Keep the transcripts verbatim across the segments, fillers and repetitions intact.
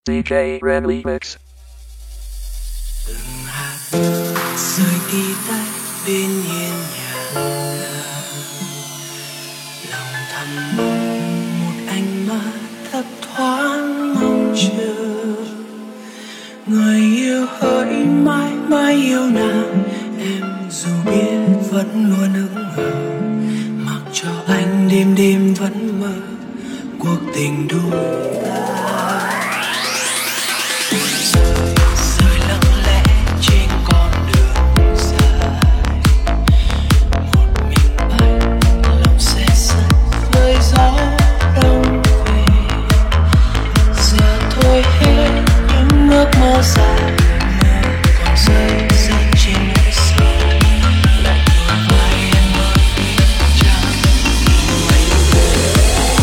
đê gi Remix. Từng hạt rơi đi tay bên hiên nhà, lòng thầm mong một ánh mắt thấp thoáng mong chờ. Người yêu hỡi mãi mãi yêu nàng, em dù biết vẫn luôn hững hờ, mặc cho anh đêm đêm vẫn mơ cuộc tình đôi ta. Rơi lặng lẽ trên con đường dài, một mình anh lòng xe sắt nơi gió đông về. Giờ thôi hết những ước mơ dài, mơ còn rơi rơi trên nỗi sầu. Lại đôi vai em ơi chẳng mây về.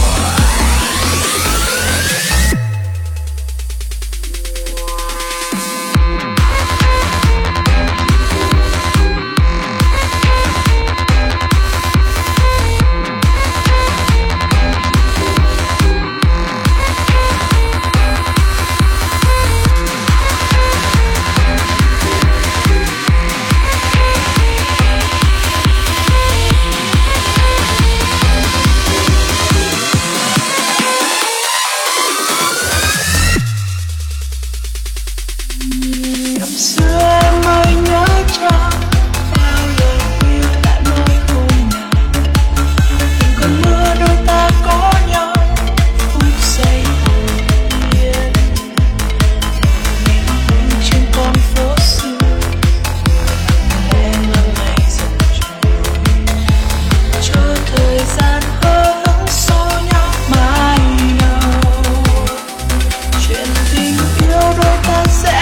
Năm xưa em ơi nhớ chăng, bao lời yêu đã nói hôm nào. Từng cơn mưa đôi ta có nhau, phút giây hồn nhiên. Niềm vui trên con phố xưa, em lặng ngày dần trôi. Cho thời gian hơ hững xô nhau mãi đâu. Chuyện tình yêu đôi ta sẽ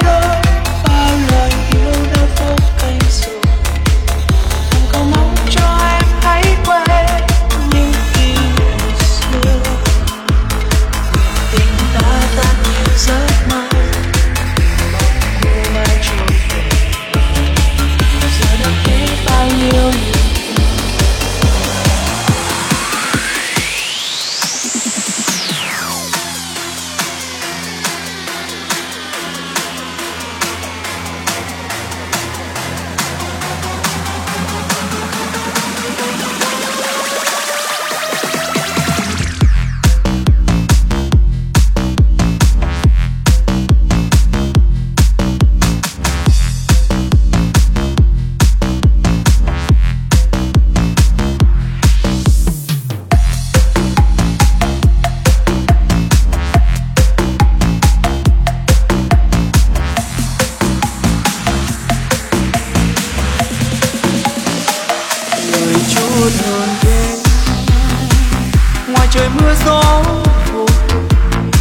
hơn đêm. Ngoài trời mưa gió vô tình,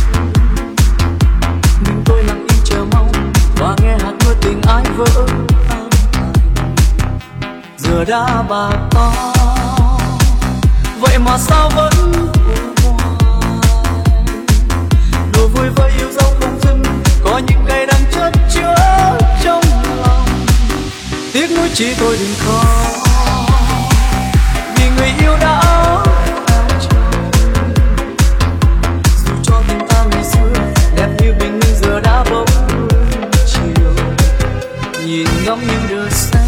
nhưng tôi lặng im chờ mong và nghe hạt mưa tình ai vỡ tan. Giờ đã bạc to, vậy mà sao vẫn buồn hoài. Đùa vui với yêu dấu không dừng, có những ngày đang chất chứa trong lòng. Tiếc nuối chỉ tôi đừng khóc, người yêu đã theo trời. Dù cho tình ta ngày xưa đẹp như bình minh, giờ đã bóng chiều. Nhìn ngắm những đời xa,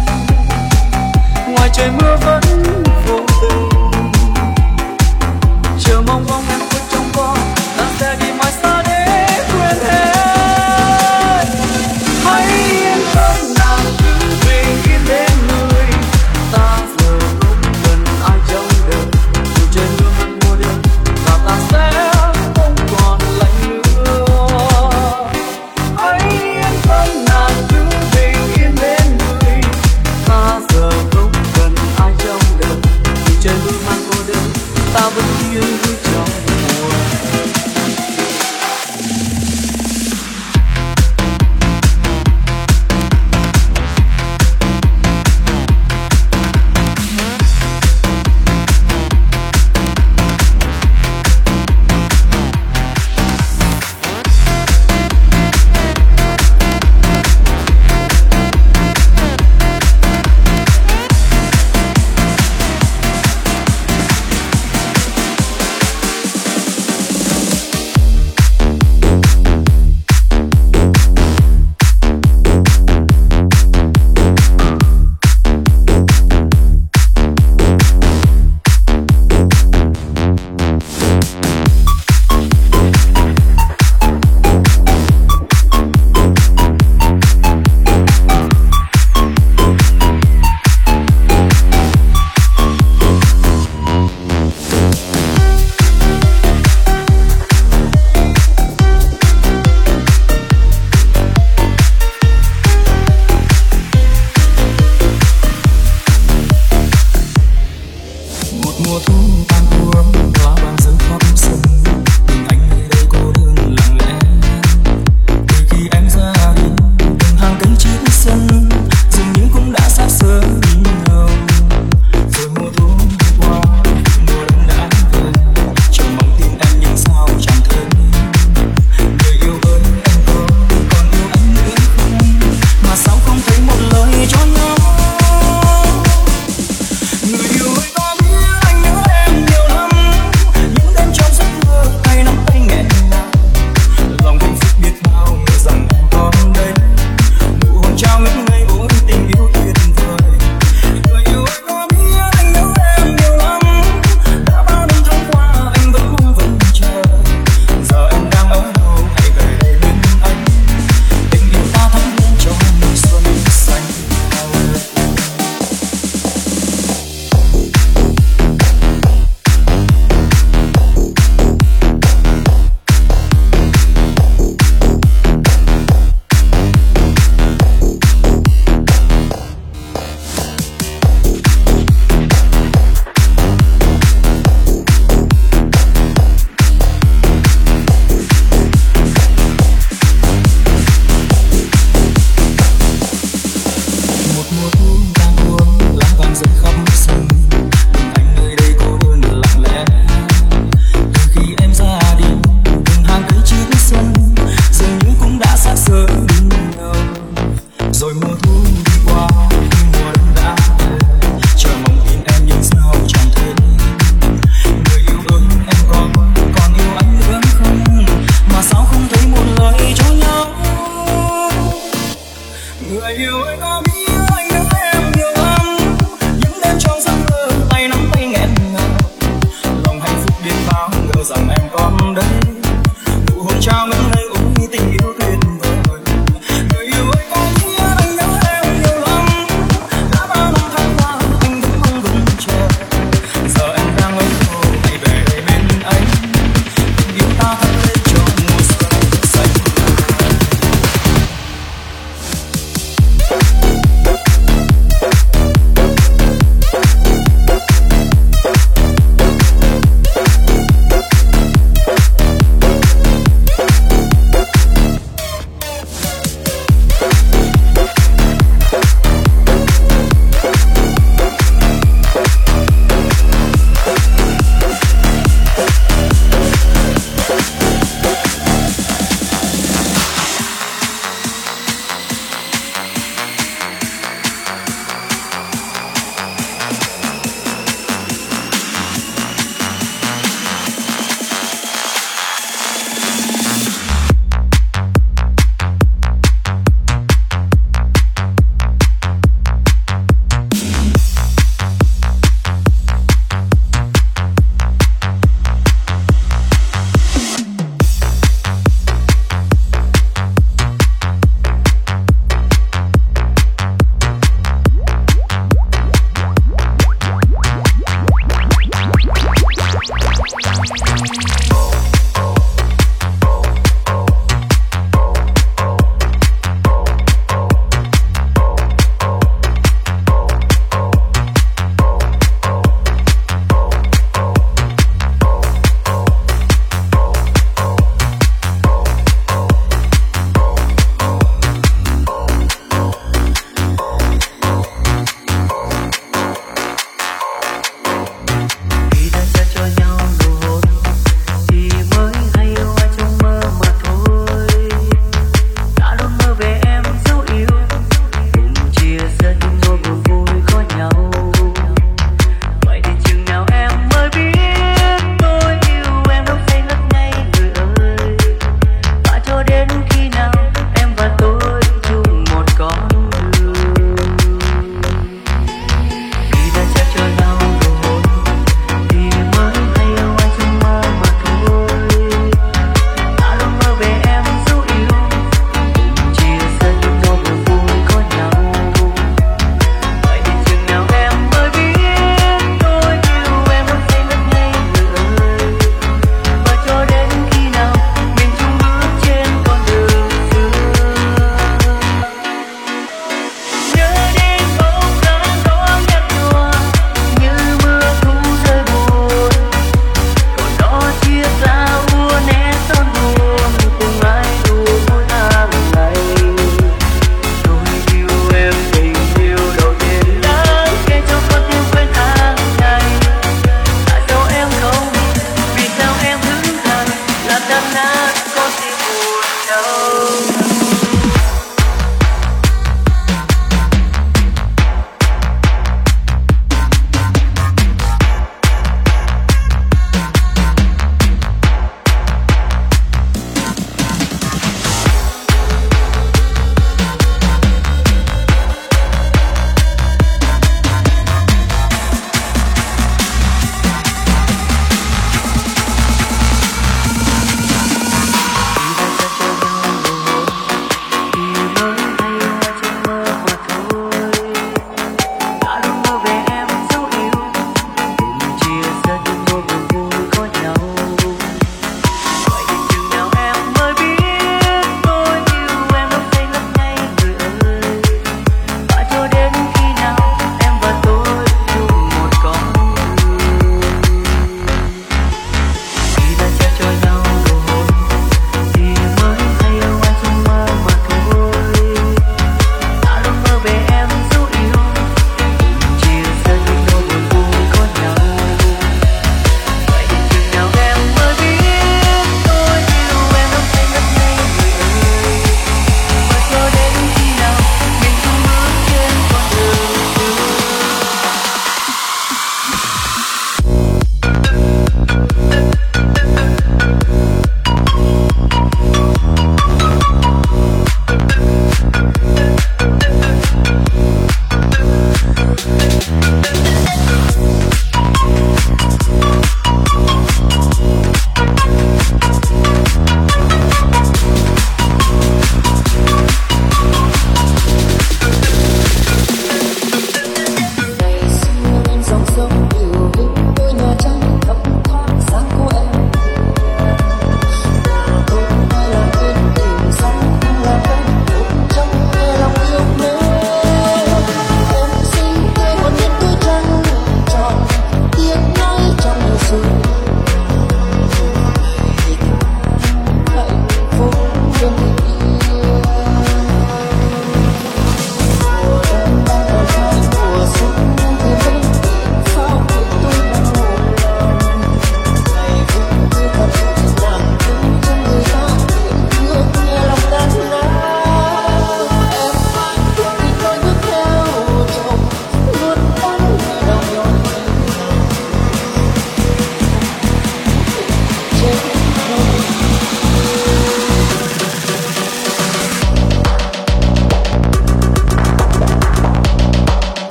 ngoài trời mưa vẫn vô tình. Chờ mong bóng em khuất trong gió, ta sẽ đi mãi xa để quên hết. Hãy yên tâm nàng cứ bình yên bên người.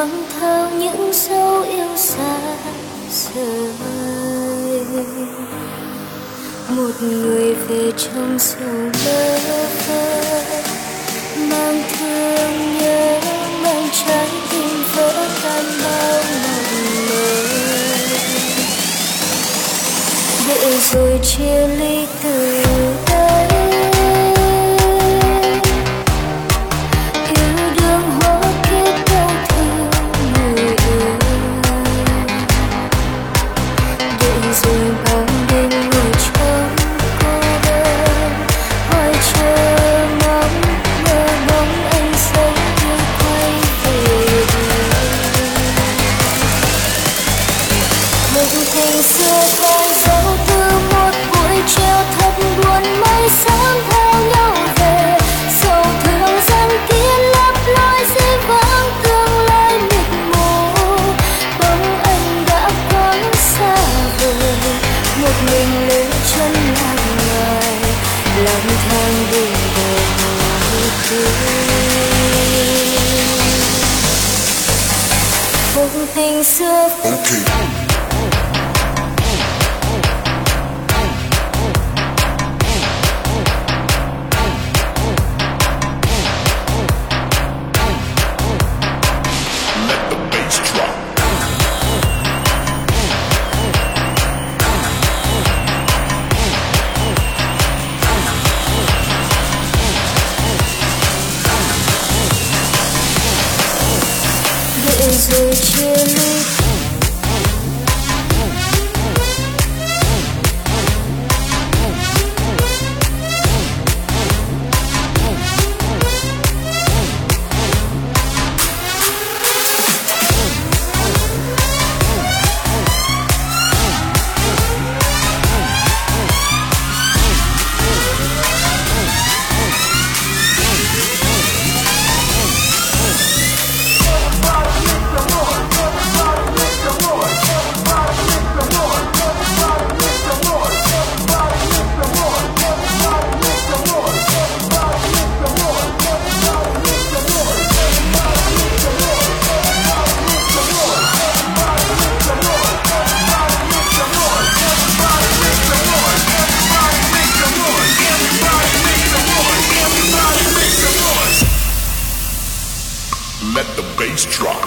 mang theo những dấu yêu xa rời. Một người về trong sầu mơ vơ, mang thương nhớ, mang trái tim vỡ tan bao mộng mơ. Để rồi chia ly từ đây, yêu đương hóa kiếp đau thương người ơi. Để rồi bao đêm ngồi trong cô đơn, hỏi chờ mong mơ bóng anh say yêu quay về. Mộng tình xưa còn dấu từ một buổi chiều thật buồn, mây sớm theo nhau về. Sầu thương dần kia lấp lói dưới vắng tương lai mịt mù. Bóng anh đã quá xa vời, một mình lên chân hàng ngày, lang thang đường đời thương. Mộng tình xưa okay. Rồi chia ly. Let the bass drop.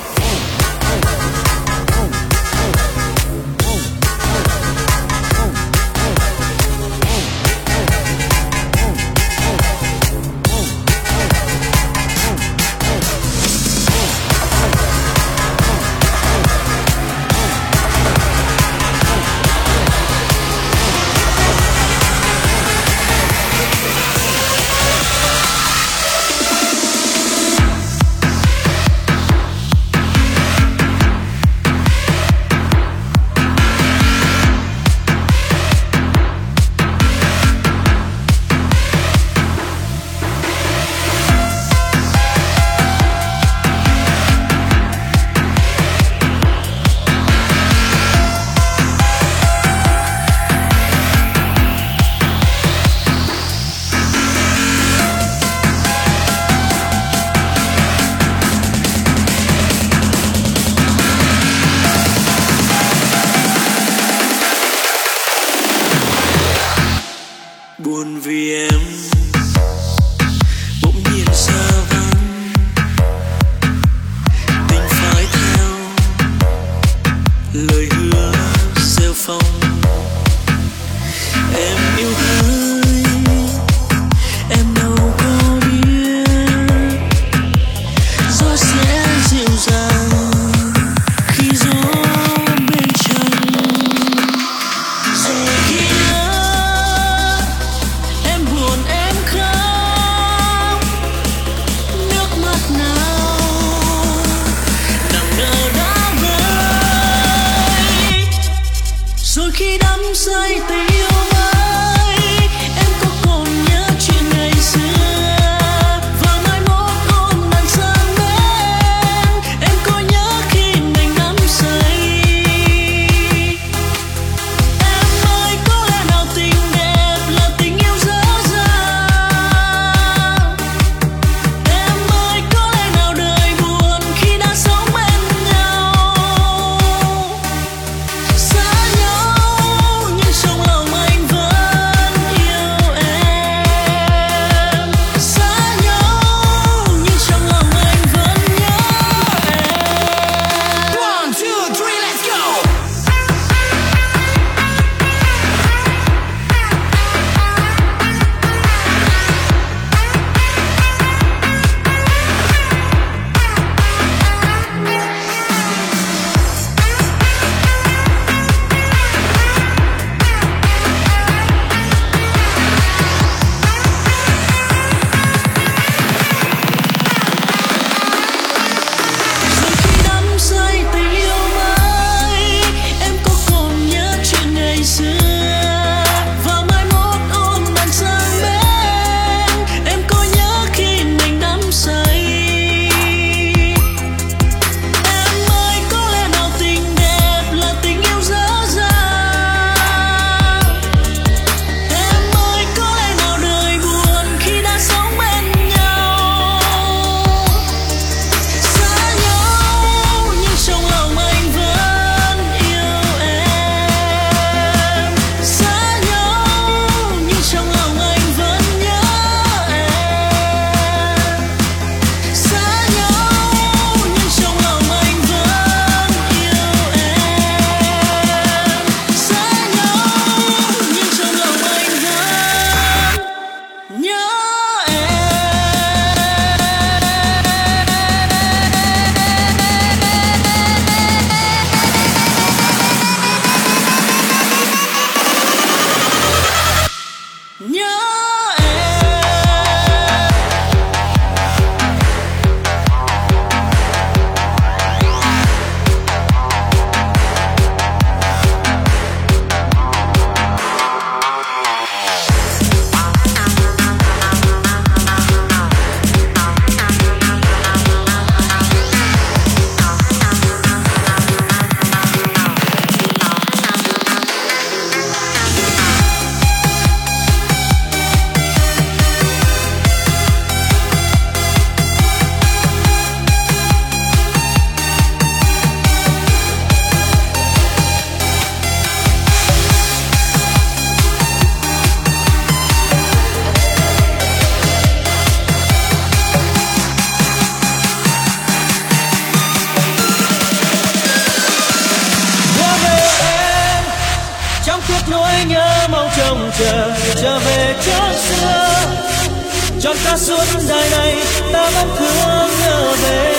chờ trở về chốn xưa, trọn cả suốt đời này ta vẫn thương nhớ về.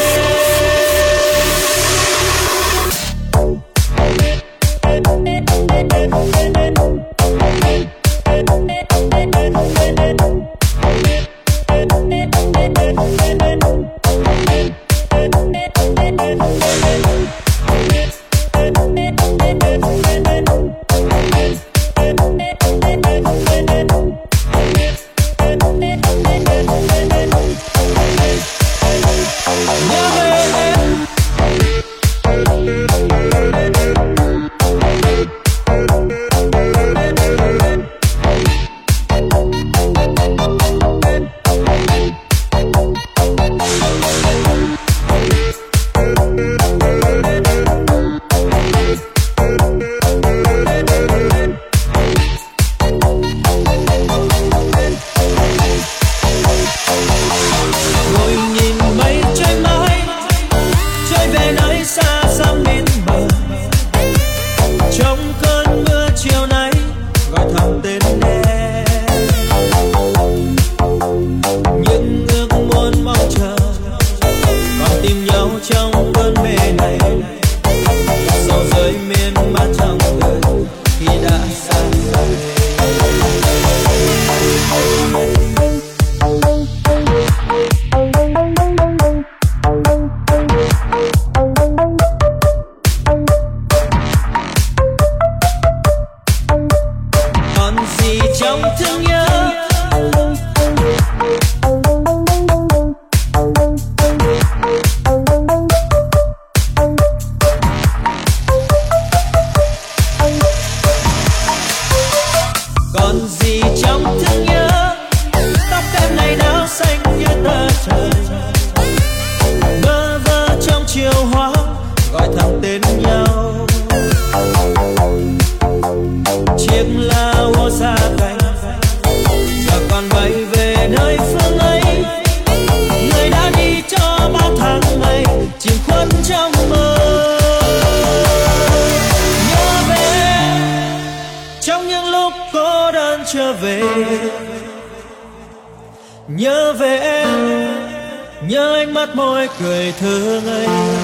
Nhớ về em, nhớ ánh mắt môi cười thương anh.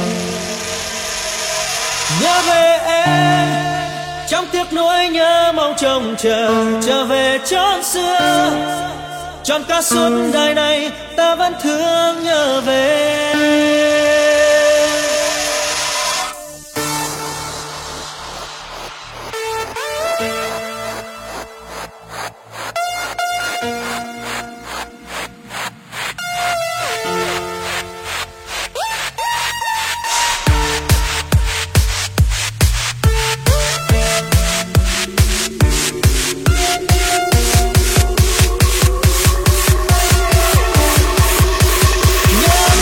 Nhớ về em, trong tiếc nuối nhớ mong trông chờ trở về chốn xưa, trọn cả suốt đời này ta vẫn thương nhớ về. Nhớ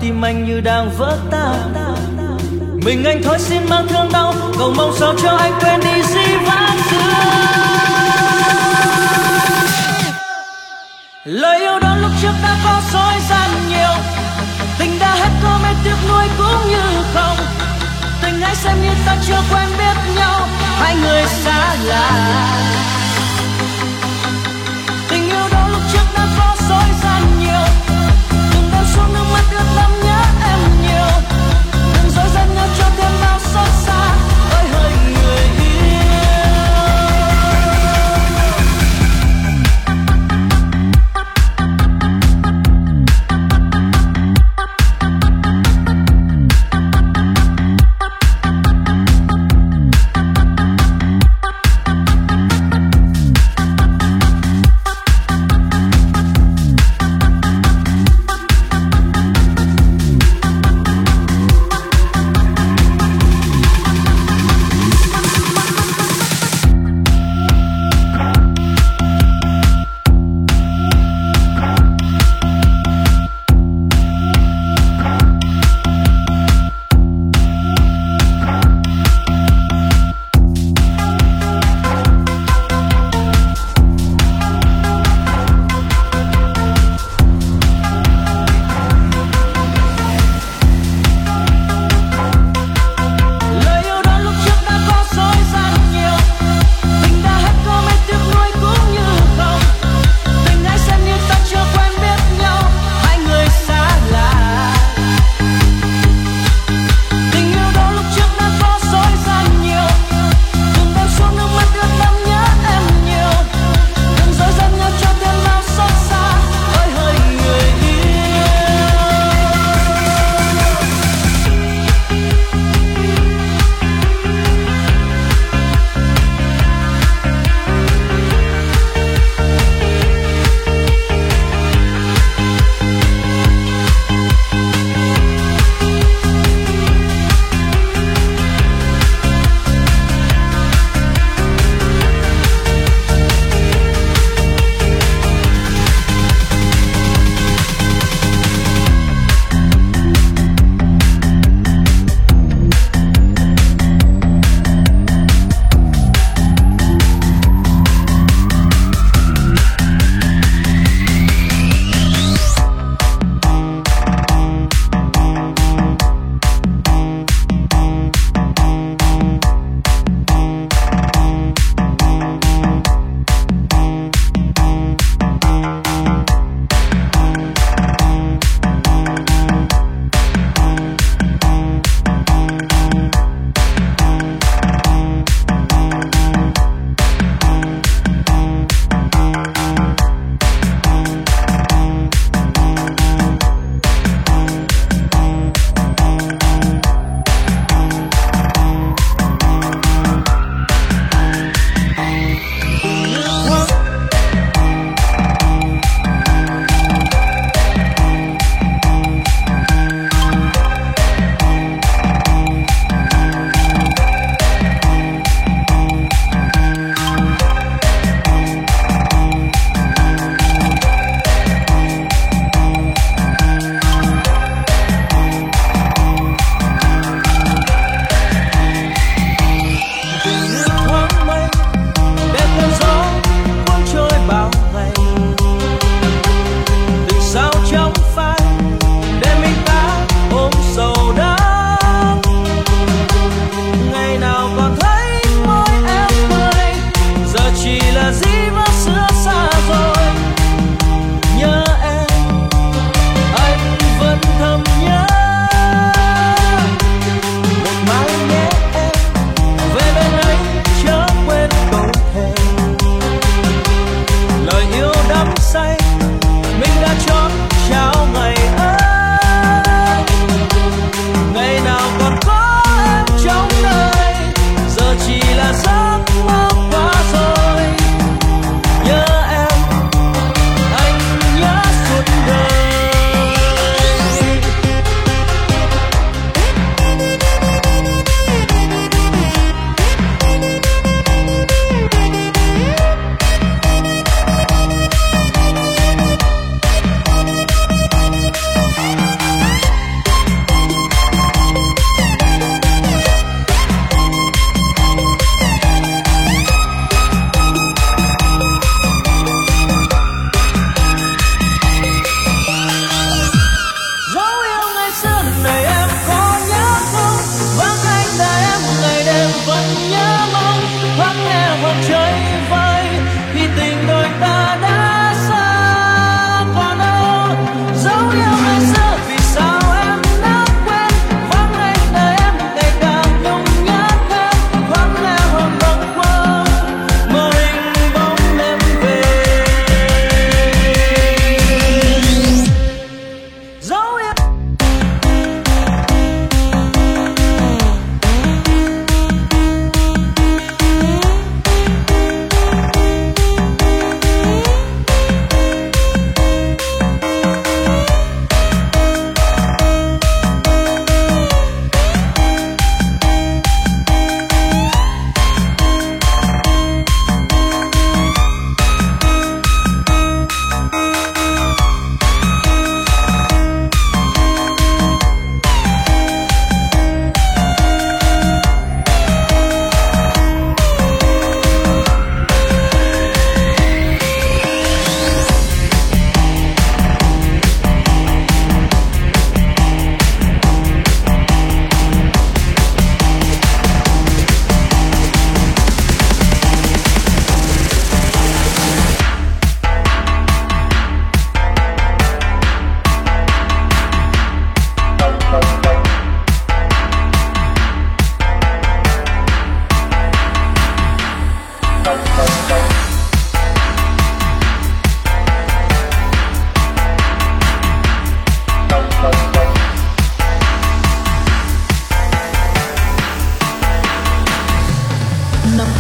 tim anh như đang vỡ tan. Mình anh thôi xin mang thương đau, cầu mong sao cho anh quên đi dĩ vãng xưa. Lời yêu đó lúc trước đã có dối gian nhiều, tình đã hết có mấy tiếc nuối cũng như không. Tình hãy xem như ta chưa quen biết nhau, hai người xa lạ. Tình yêu đó lúc trước đã có dối gian nhiều, đừng đem xuống nước mắt ướt đẫm nhớ em nhiều. Đừng dối gian nhau cho thêm bao xót xa với hơi người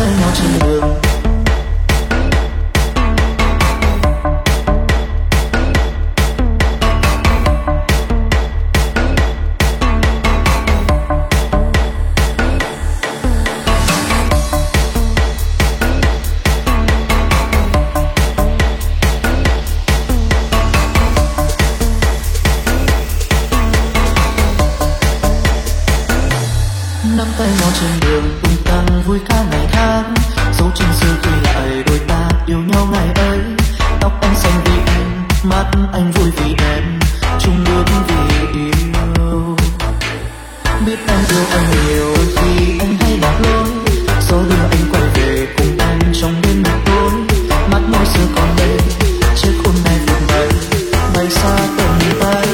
tay nhau trên đường. Nắm tay nhau trên đường tung tăng vui ca ngày tháng, dấu chân xưa ghi lại đôi ta yêu nhau ngày ấy. Tóc anh xanh vì anh, mắt anh vui vì em, chung bước vì yêu. Biết em yêu anh nhiều khi anh hay lạc lối, gió đưa anh quay về cùng anh trong đêm mịt tối. Mắt môi xưa còn đây, chiếc hôn này vụt bay, bay xa tầm tay.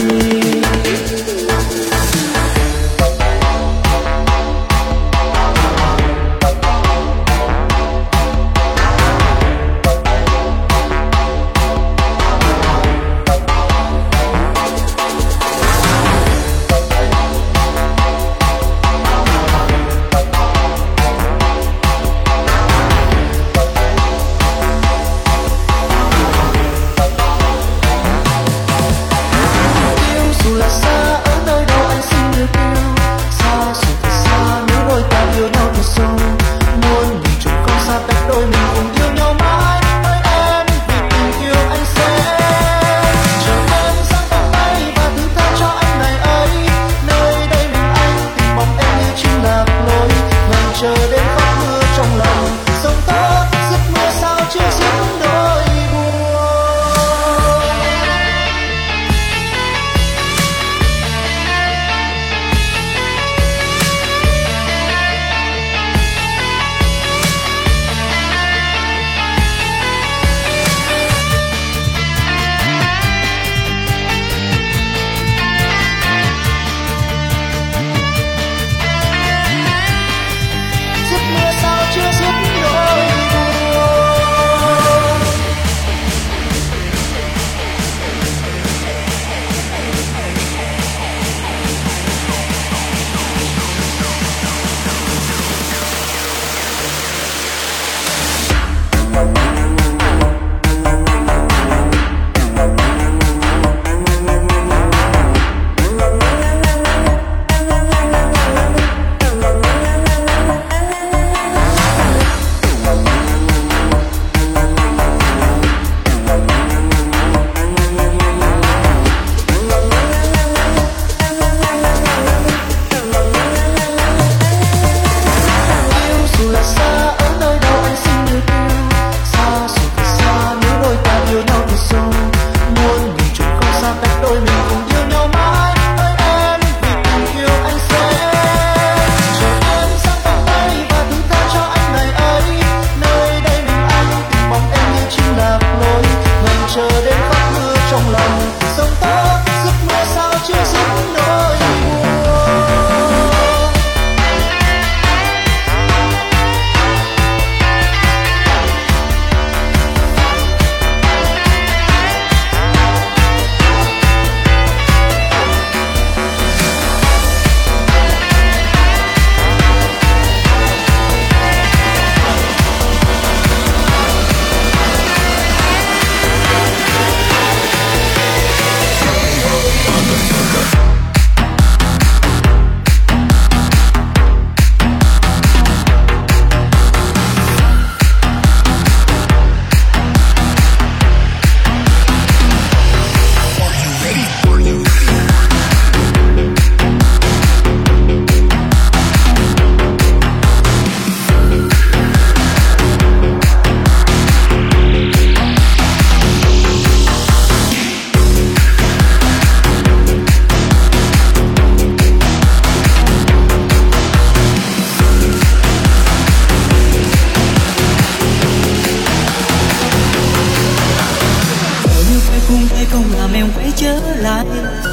lại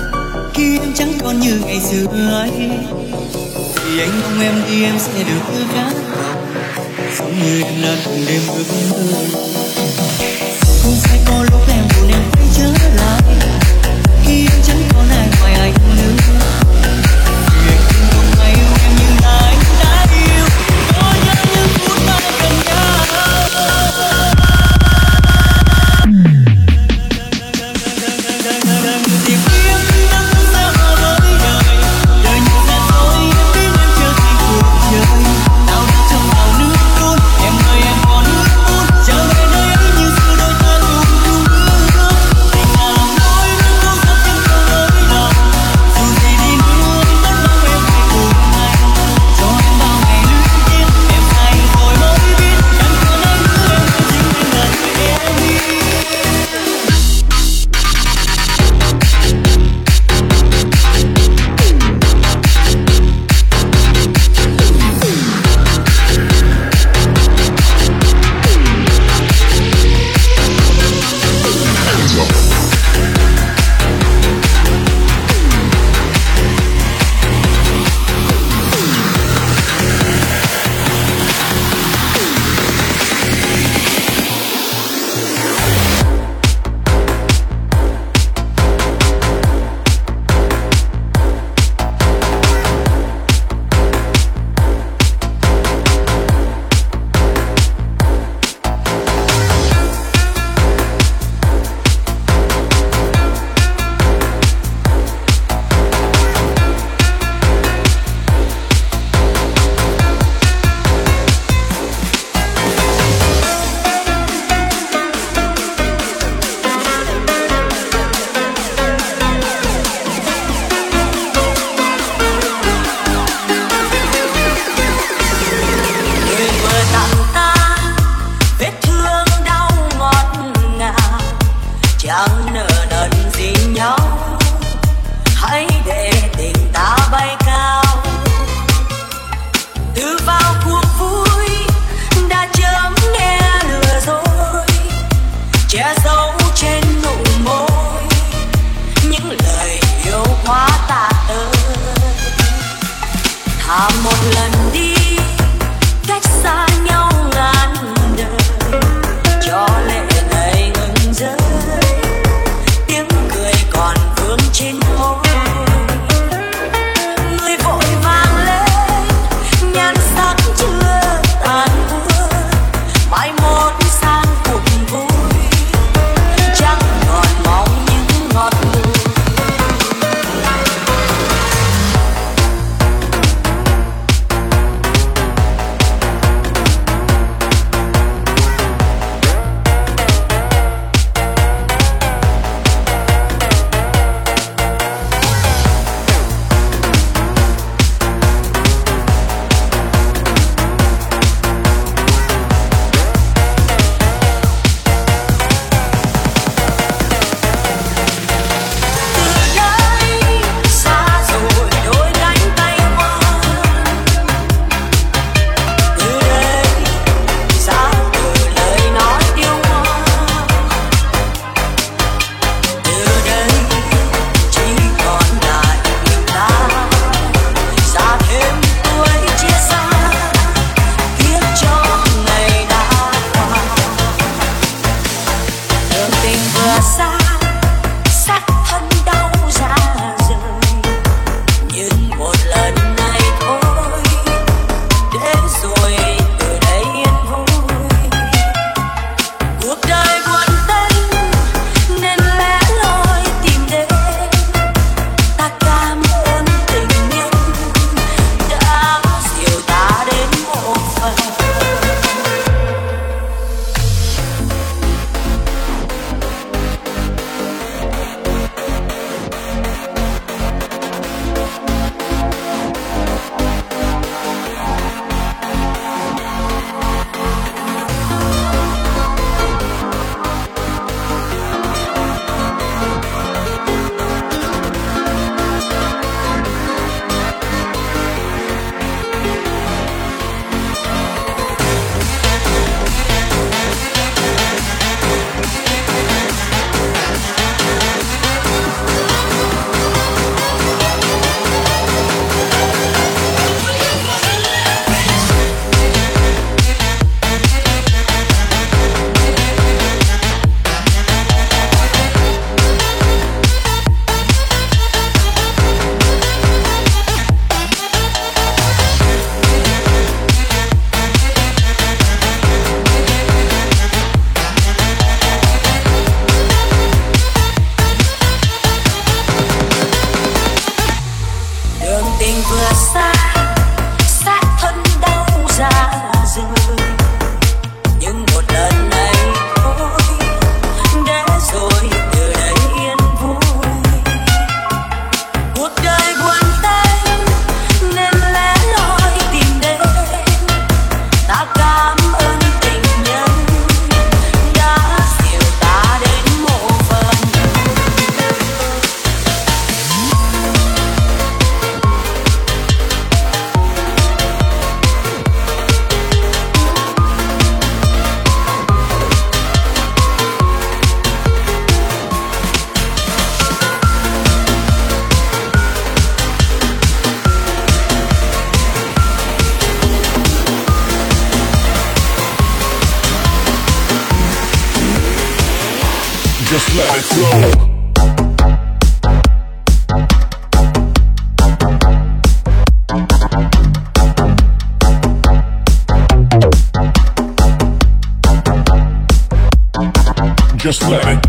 khi em chẳng còn như ngày xưa ấy, thì anh mong em đi em sẽ được thứ khác giống như em đã từng đêm ước mơ. Không phải có lúc em buồn em quay trở lại khi em chẳng còn ai ngoài anh nữa, vì anh không mong ngày yêu em như là anh đã yêu. Tôi nhớ những phút ban từ vào cuộc vui đã chớm nghe lừa dối, che giấu trên nụ môi những lời yêu quá tạ ơi. Thà một lần đi cách xa nhau ngàn đời, cho lệ này ngừng rơi, tiếng cười còn vương trên môi. Người vội vàng lên nhan sắc chưa tàn úa, mai một sang cuộc vui chẳng còn mong những ngọt ngào. Just let it flow. Just let it.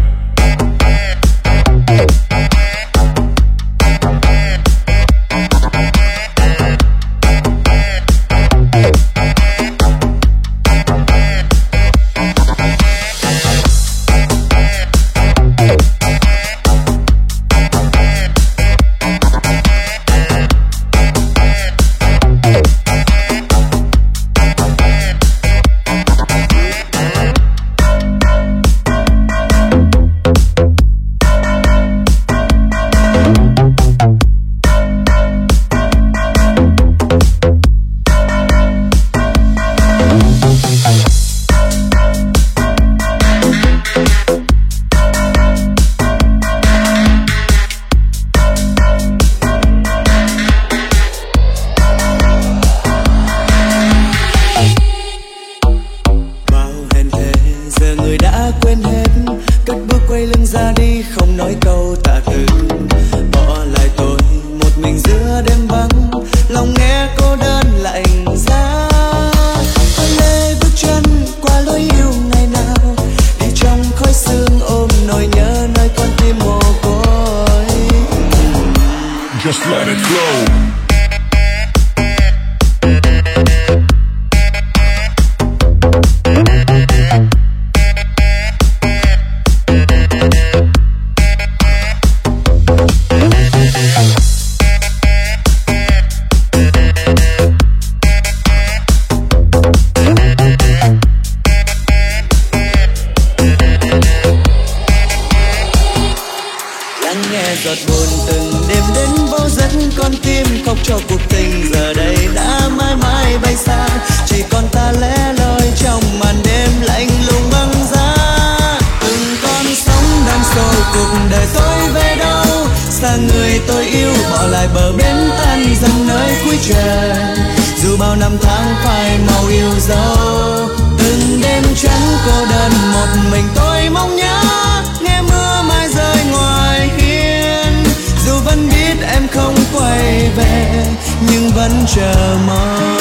đời. Dù bao năm tháng phai màu yêu dấu, từng đêm trắng cô đơn một mình tôi mong nhớ, nghe mưa mai rơi ngoài hiên. Dù vẫn biết em không quay về nhưng vẫn chờ mong.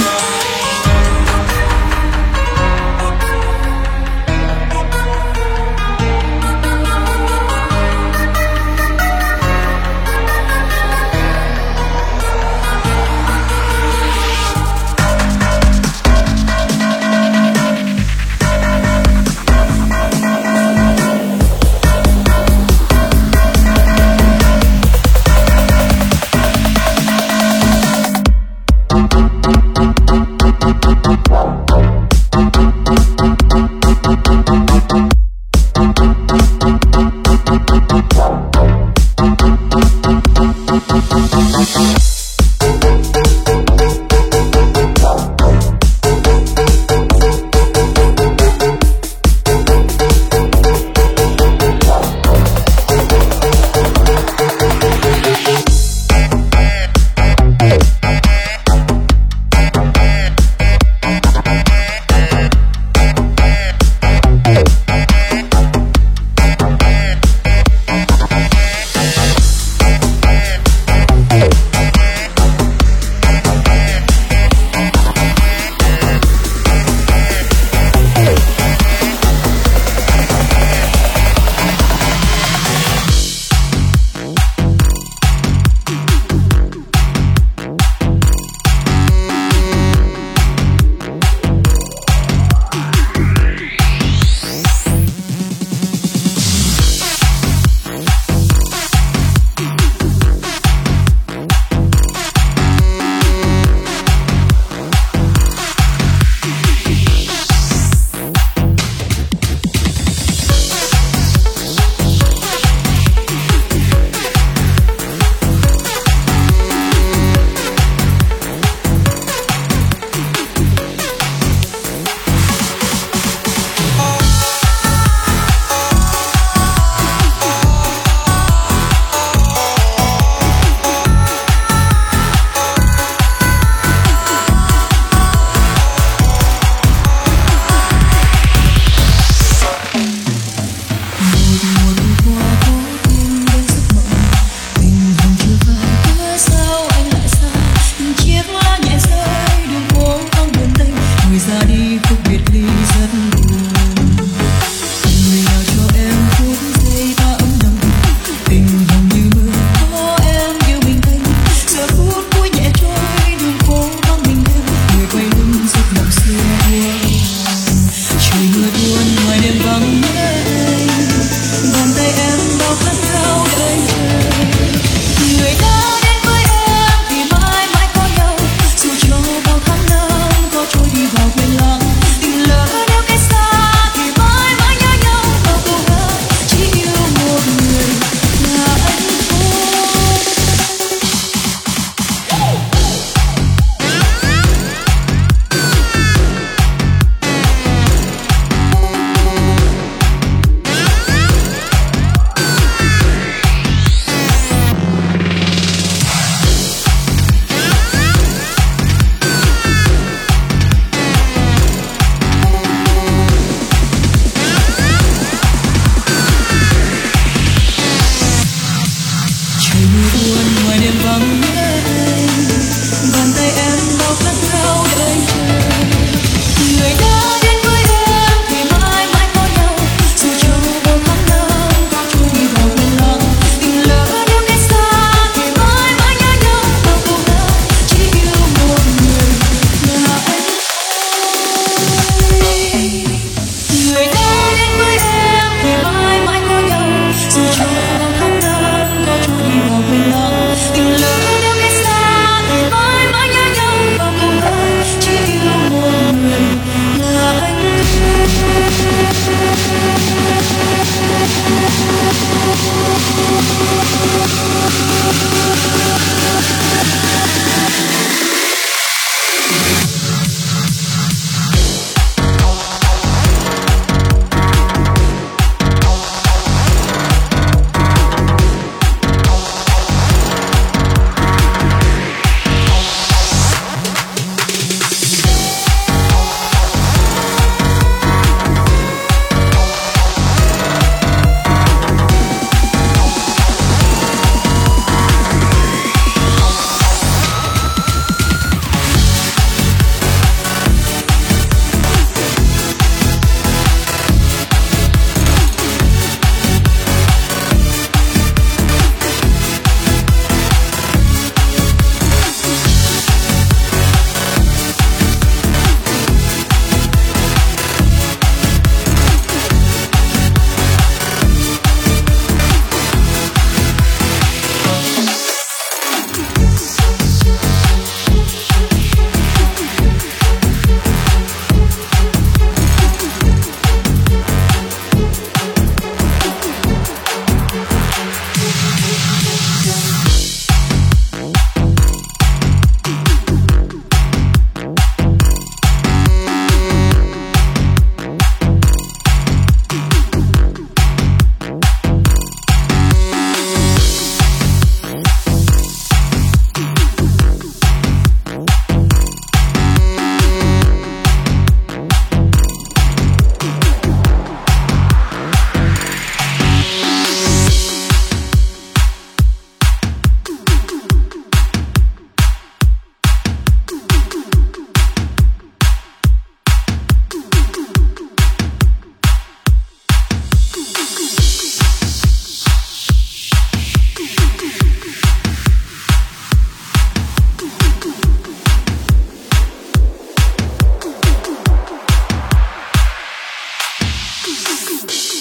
Thank you.